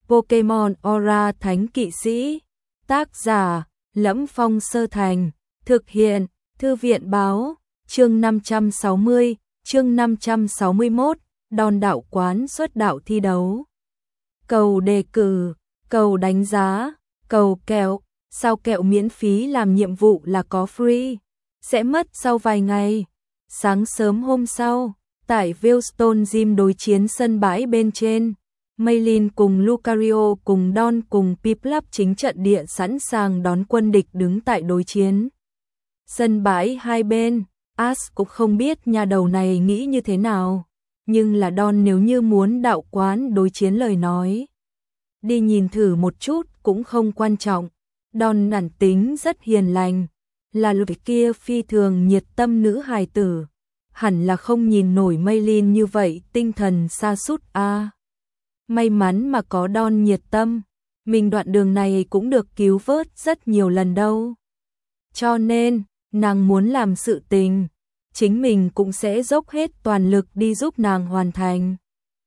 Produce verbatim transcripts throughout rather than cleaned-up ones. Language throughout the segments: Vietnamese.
Pokemon Aura Thánh Kỵ Sĩ. Tác giả: Lẫm Phong Sơ Thành. Thực hiện: Thư viện báo. Chương năm trăm sáu mươi, chương năm trăm sáu mươi mốt, Đon đạo quán xuất đạo thi đấu. Cầu đề cử, cầu đánh giá, cầu kẹo. Sao kẹo miễn phí làm nhiệm vụ là có free? Sẽ mất sau vài ngày. Sáng sớm hôm sau, tại Wellstone Gym đối chiến sân bãi bên trên, Maylin cùng Lucario cùng Don cùng Piplup chính trận địa sẵn sàng đón quân địch đứng tại đối chiến. Sân bãi hai bên, Ash cũng không biết nhà đầu này nghĩ như thế nào, nhưng là Don nếu như muốn đạo quán đối chiến lời nói, đi nhìn thử một chút cũng không quan trọng. Don bản tính rất hiền lành, là lúc kia phi thường nhiệt tâm nữ hài tử, hẳn là không nhìn nổi Maylin như vậy tinh thần sa sút a. À, may mắn mà có Don nhiệt tâm, mình đoạn đường này cũng được cứu vớt rất nhiều lần đâu. Cho nên, nàng muốn làm sự tình, chính mình cũng sẽ dốc hết toàn lực đi giúp nàng hoàn thành.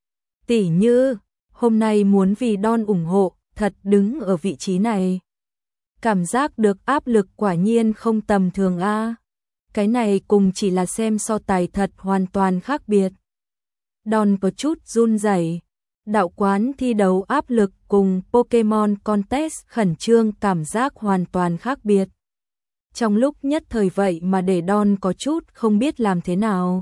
Tỉ như, hôm nay muốn vì Don ủng hộ, thật đứng ở vị trí này. Cảm giác được áp lực quả nhiên không tầm thường a. À. Cái này cùng chỉ là xem so tài thật hoàn toàn khác biệt. Don có chút run rẩy. Đạo quán thi đấu áp lực cùng Pokemon Contest khẩn trương cảm giác hoàn toàn khác biệt. Trong lúc nhất thời vậy mà để Don có chút không biết làm thế nào.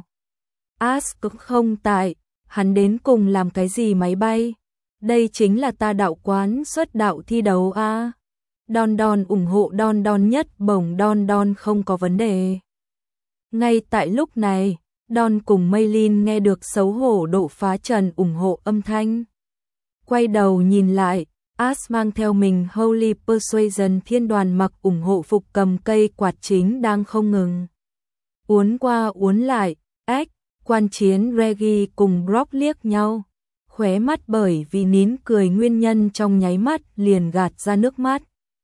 Ash cũng không tại, hắn đến cùng làm cái gì máy bay? Đây chính là ta đạo quán xuất đạo thi đấu a. À. Don Don ủng hộ Don Don nhất bổng Don Don không có vấn đề. Ngay tại lúc này, Don cùng Maylin nghe được xấu hổ độ phá trần ủng hộ âm thanh. Quay đầu nhìn lại, Ash mang theo mình Holy Persuasion thiên đoàn mặc ủng hộ phục cầm cây quạt chính đang không ngừng uốn qua uốn lại. Ếch, quan chiến Reggie cùng Brock liếc nhau, khóe mắt bởi vì nín cười nguyên nhân trong nháy mắt liền gạt ra nước mắt.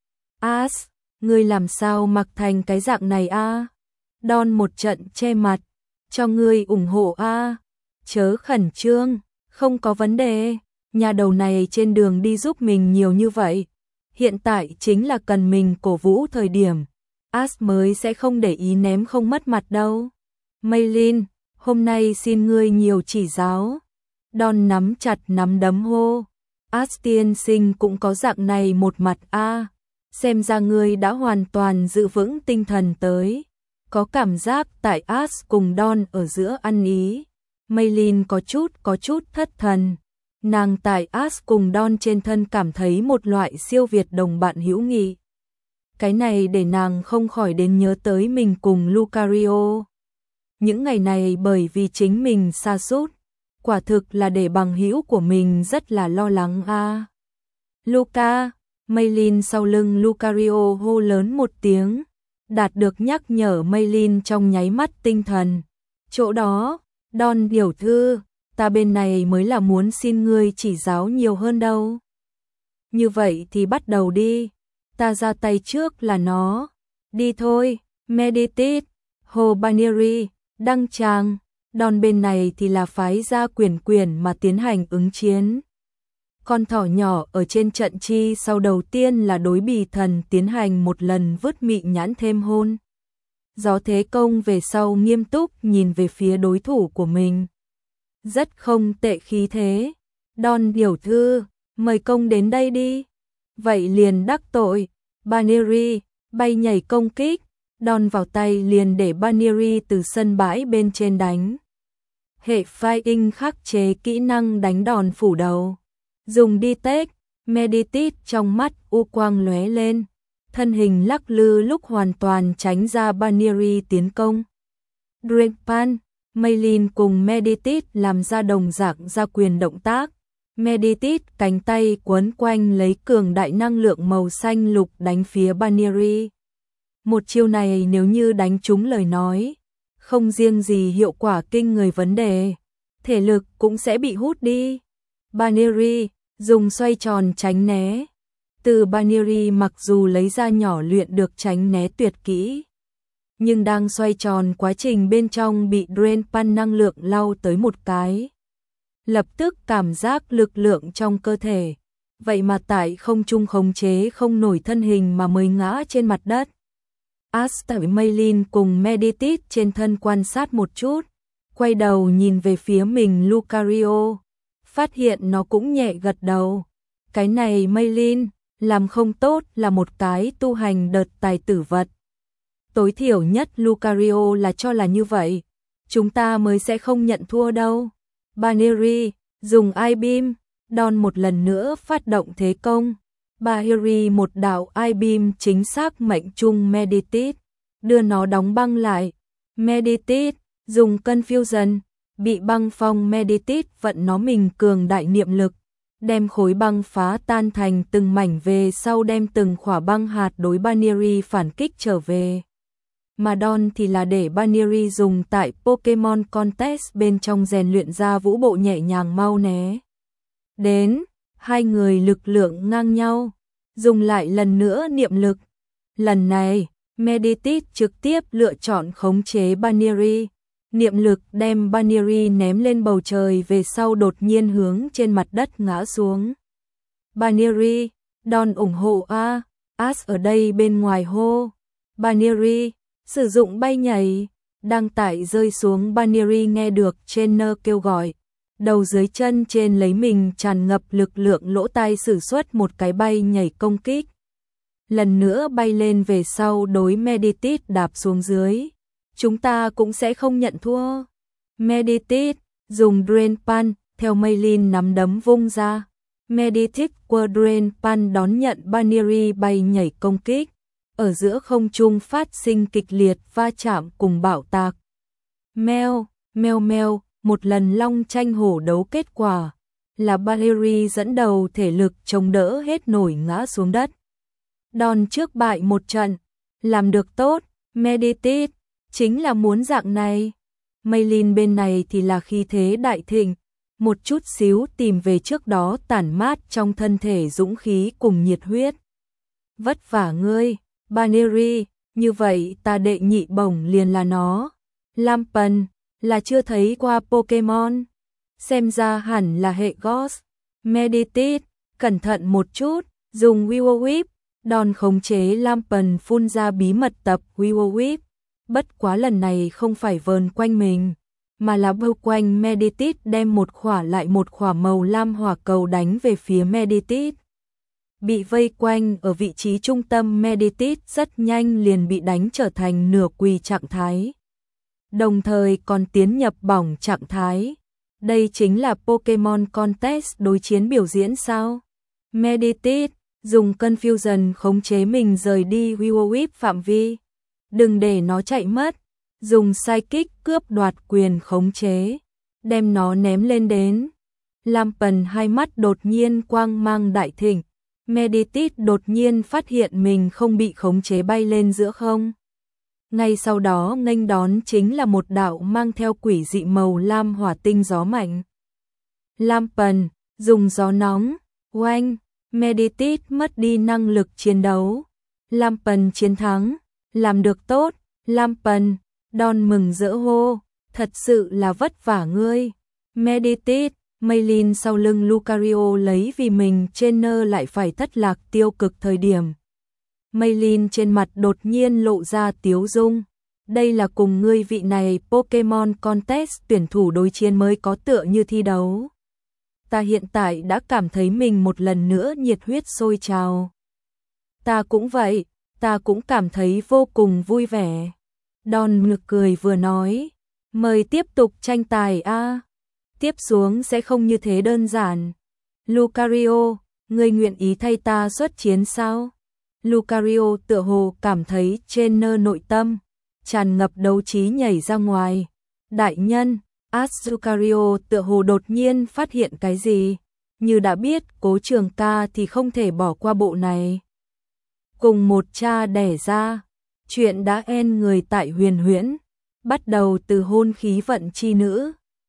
Ash, ngươi làm sao mặc thành cái dạng này a? À? Don một trận che mặt, cho ngươi ủng hộ a. À? Chớ khẩn trương, không có vấn đề, nhà đầu này trên đường đi giúp mình nhiều như vậy, hiện tại chính là cần mình cổ vũ thời điểm, Ash mới sẽ không để ý ném không mất mặt đâu. Maylin, hôm nay xin ngươi nhiều chỉ giáo. Don nắm chặt nắm đấm hô. Ash tiên sinh cũng có dạng này một mặt a. À. Xem ra ngươi đã hoàn toàn giữ vững tinh thần tới. Có cảm giác tại Ash cùng Don ở giữa ăn ý. Maylin có chút có chút thất thần. Nàng tại Ash cùng Don trên thân cảm thấy một loại siêu việt đồng bạn hữu nghị. Cái này để nàng không khỏi đến nhớ tới mình cùng Lucario. Những ngày này bởi vì chính mình sa sút, quả thực là để bằng hữu của mình rất là lo lắng a. À. Luca, Maylin sau lưng Lucario hô lớn một tiếng, đạt được nhắc nhở Maylin trong nháy mắt tinh thần. Chỗ đó, Don tiểu thư, ta bên này mới là muốn xin ngươi chỉ giáo nhiều hơn đâu. Như vậy thì bắt đầu đi, ta ra tay trước là nó. Đi thôi, Meditate, Hồ Binary, đăng tràng. Don bên này thì là phái ra quyền quyền mà tiến hành ứng chiến. Con thỏ nhỏ ở trên trận chi sau đầu tiên là đối bì thần tiến hành một lần vứt mị nhãn thêm hôn. Gió thế công về sau nghiêm túc nhìn về phía đối thủ của mình. Rất không tệ khí thế. Don tiểu thư, mời công đến đây đi. Vậy liền đắc tội. Baneri, bay nhảy công kích. Don vào tay liền để Baneri từ sân bãi bên trên đánh. Hệ Flying khắc chế kỹ năng đánh đòn phủ đầu. Dùng đi tết, Meditate trong mắt u quang lóe lên, thân hình lắc lư lúc hoàn toàn tránh ra Baneri tiến công. Dragon, Maylin cùng Meditate làm ra đồng dạng ra quyền động tác. Meditate cánh tay quấn quanh lấy cường đại năng lượng màu xanh lục đánh phía Baneri. Một chiêu này nếu như đánh trúng lời nói, không riêng gì hiệu quả kinh người vấn đề, thể lực cũng sẽ bị hút đi. Baneri dùng xoay tròn tránh né. Từ Baneri mặc dù lấy ra nhỏ luyện được tránh né tuyệt kỹ, nhưng đang xoay tròn quá trình bên trong bị Drain Pan năng lượng lau tới một cái. Lập tức cảm giác lực lượng trong cơ thể vậy mà tại không trung khống chế không nổi thân hình mà mới ngã trên mặt đất. Asta với Maylin cùng Meditit trên thân quan sát một chút, quay đầu nhìn về phía mình Lucario, phát hiện nó cũng nhẹ gật đầu. Cái này Maylin, làm không tốt là một cái tu hành đợt tài tử vật. Tối thiểu nhất Lucario là cho là như vậy, chúng ta mới sẽ không nhận thua đâu. Baneri, dùng I-beam, Đòn một lần nữa phát động thế công. Baneri một đạo I-beam chính xác mệnh trung Meditit, đưa nó đóng băng lại. Meditit, dùng Confusion, bị băng phong Meditit vận nó mình cường đại niệm lực, đem khối băng phá tan thành từng mảnh về sau đem từng khỏa băng hạt đối Baneri phản kích trở về. Mà Đòn thì là để Baneri dùng tại Pokemon Contest bên trong rèn luyện ra vũ bộ nhẹ nhàng mau né. Đến, hai người lực lượng ngang nhau, dùng lại lần nữa niệm lực. Lần này, Meditit trực tiếp lựa chọn khống chế Baneri. Niệm lực đem Baneri ném lên bầu trời về sau đột nhiên hướng trên mặt đất ngã xuống. Baneri, Đòn ủng hộ A, As ở đây bên ngoài hô. Baneri, sử dụng bay nhảy, đang tải rơi xuống. Baneri nghe được trainer kêu gọi, đầu dưới chân trên lấy mình tràn ngập lực lượng lỗ tai sử xuất một cái bay nhảy công kích. Lần nữa bay lên về sau đối Meditit đạp xuống dưới. Chúng ta cũng sẽ không nhận thua. Meditit, dùng Drain Punch, theo Maylin nắm đấm vung ra. Meditit qua Drain Punch đón nhận Baneri bay nhảy công kích. Ở giữa không trung phát sinh kịch liệt va chạm cùng bạo tạc. Meo, meo meo, một lần long tranh hổ đấu kết quả là Baneri dẫn đầu thể lực chống đỡ hết nổi ngã xuống đất. Đòn trước bại một trận, làm được tốt, Meditit, chính là muốn dạng này. Maylin bên này thì là khí thế đại thịnh, một chút xíu tìm về trước đó tản mát trong thân thể dũng khí cùng nhiệt huyết. Vất vả ngươi, Baneri, như vậy ta đệ nhị bổng liền là nó. Lampen, là chưa thấy qua Pokemon, xem ra hẳn là hệ Ghost. Meditit, cẩn thận một chút, dùng Will Whip, Đòn khống chế Lampen phun ra bí mật tập Will Whip. Bất quá lần này không phải vờn quanh mình, mà là bao quanh Meditit đem một khỏa lại một khỏa màu lam hỏa cầu đánh về phía Meditit. Bị vây quanh ở vị trí trung tâm Meditit rất nhanh liền bị đánh trở thành nửa quỳ trạng thái. Đồng thời còn tiến nhập bỏng trạng thái. Đây chính là Pokemon Contest đối chiến biểu diễn sao? Meditit, dùng Confusion khống chế mình rời đi Will Whip phạm vi. Đừng để nó chạy mất. Dùng Psychic cướp đoạt quyền khống chế, đem nó ném lên đến. Lampen hai mắt đột nhiên quang mang đại thịnh. Meditit đột nhiên phát hiện mình không bị khống chế bay lên giữa không. Ngay sau đó nghênh đón chính là một đạo mang theo quỷ dị màu lam hỏa tinh gió mạnh. Lampen, dùng gió nóng, oanh, Meditit mất đi năng lực chiến đấu. Lampen chiến thắng, làm được tốt, Lampen, Đòn mừng rỡ hô, thật sự là vất vả ngươi. Meditit, Maylin sau lưng Lucario lấy vì mình trainer lại phải thất lạc tiêu cực thời điểm. Maylin trên mặt đột nhiên lộ ra tiếu dung. Đây là cùng ngươi vị này Pokemon Contest tuyển thủ đối chiến mới có tựa như thi đấu. Ta hiện tại đã cảm thấy mình một lần nữa nhiệt huyết sôi trào. Ta cũng vậy, ta cũng cảm thấy vô cùng vui vẻ. Đòn ngực cười vừa nói, mời tiếp tục tranh tài a. Tiếp xuống sẽ không như thế đơn giản. Lucario, ngươi nguyện ý thay ta xuất chiến sao? Lucario tựa hồ cảm thấy trên nơ nội tâm tràn ngập đấu trí nhảy ra ngoài. Đại nhân, Ash Lucario tựa hồ đột nhiên phát hiện cái gì, như đã biết Cố Trường Ca thì không thể bỏ qua bộ này. Cùng một cha đẻ ra, chuyện đã end người tại Huyền Huyễn, bắt đầu từ hôn khí vận chi nữ.